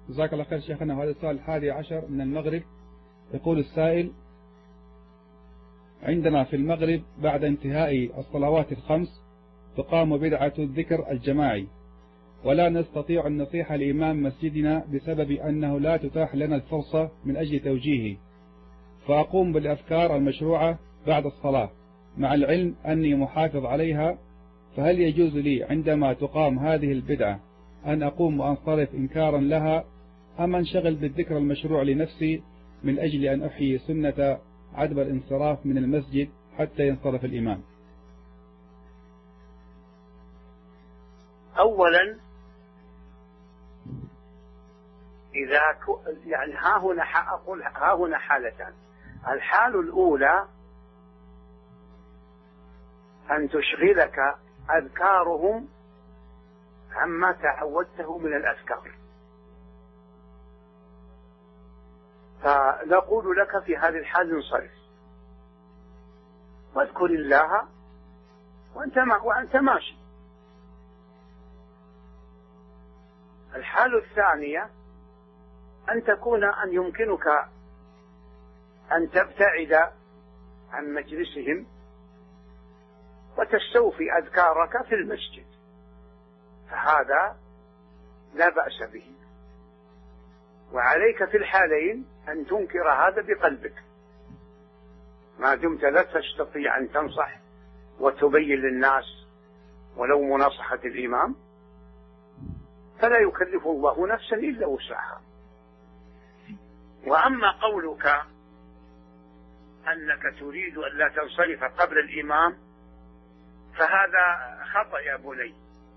جزاك الله خير شيخنا. وهذا السؤال 11 من المغرب. يقول السائل: عندنا في المغرب بعد انتهاء الصلوات الخمس تقام بدعة الذكر الجماعي، ولا نستطيع أن نصيح لإمام مسجدنا بسبب أنه لا تتاح لنا الفرصة من أجل توجيهه، فأقوم بالأذكار المشروعة بعد الصلاة مع العلم أني محافظ عليها، فهل يجوز لي عندما تقام هذه البدعة أن أقوم وأنصرف إنكارا لها، أم أنشغل بالذكر المشروع لنفسي من أجل أن أحيي سنة عدم الانصراف من المسجد حتى ينصرف الإمام؟ أولا إذا يعني ها هنا حالتان. الحال الأولى أن تشغلك أذكارهم عما تعودته من الأذكار، فنقول لك في هذه الحال انصرف واذكر الله وأنت ماشي. الحالة الثانية أن يمكنك أن تبتعد عن مجلسهم وتستوفي أذكارك في المسجد، فهذا لا بأس به. وعليك في الحالين أن تنكر هذا بقلبك، ما دمت لا تستطيع أن تنصح وتبين للناس ولو مناصحة الإمام، فلا يكلف الله نفسا إلا وسعها. وأما قولك أنك تريد أن لا تنصرف قبل الإمام فهذا خطأ يا بني،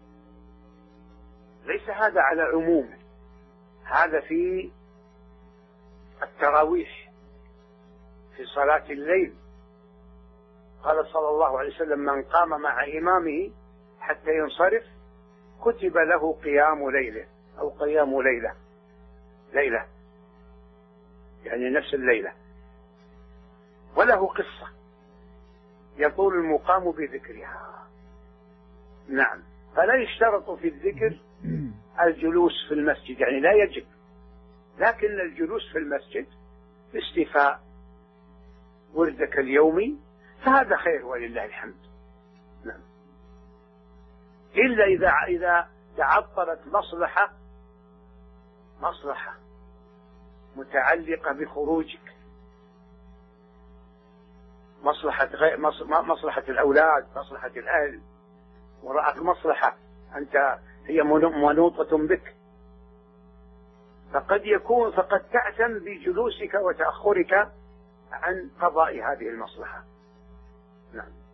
ليس هذا على عمومه، هذا في التراويح في صلاة الليل. قال صلى الله عليه وسلم: من قام مع إمامه حتى ينصرف كتب له قيام ليلة أو قيام ليلة يعني نفس الليلة، وله قصة يطول المقام بذكرها. نعم، فلا يشترط في الذكر الجلوس في المسجد، يعني لا يجب، لكن الجلوس في المسجد باستيفاء وردك اليومي فهذا خير ولله الحمد. نعم، إلا إذا تعطلت مصلحة متعلقة بخروجك، مصلحة الأولاد، مصلحة الأهل، ورأت مصلحة أنت هي منوطة بك، فقد تعتم بجلوسك وتأخرك عن قضاء هذه المصلحة. نعم.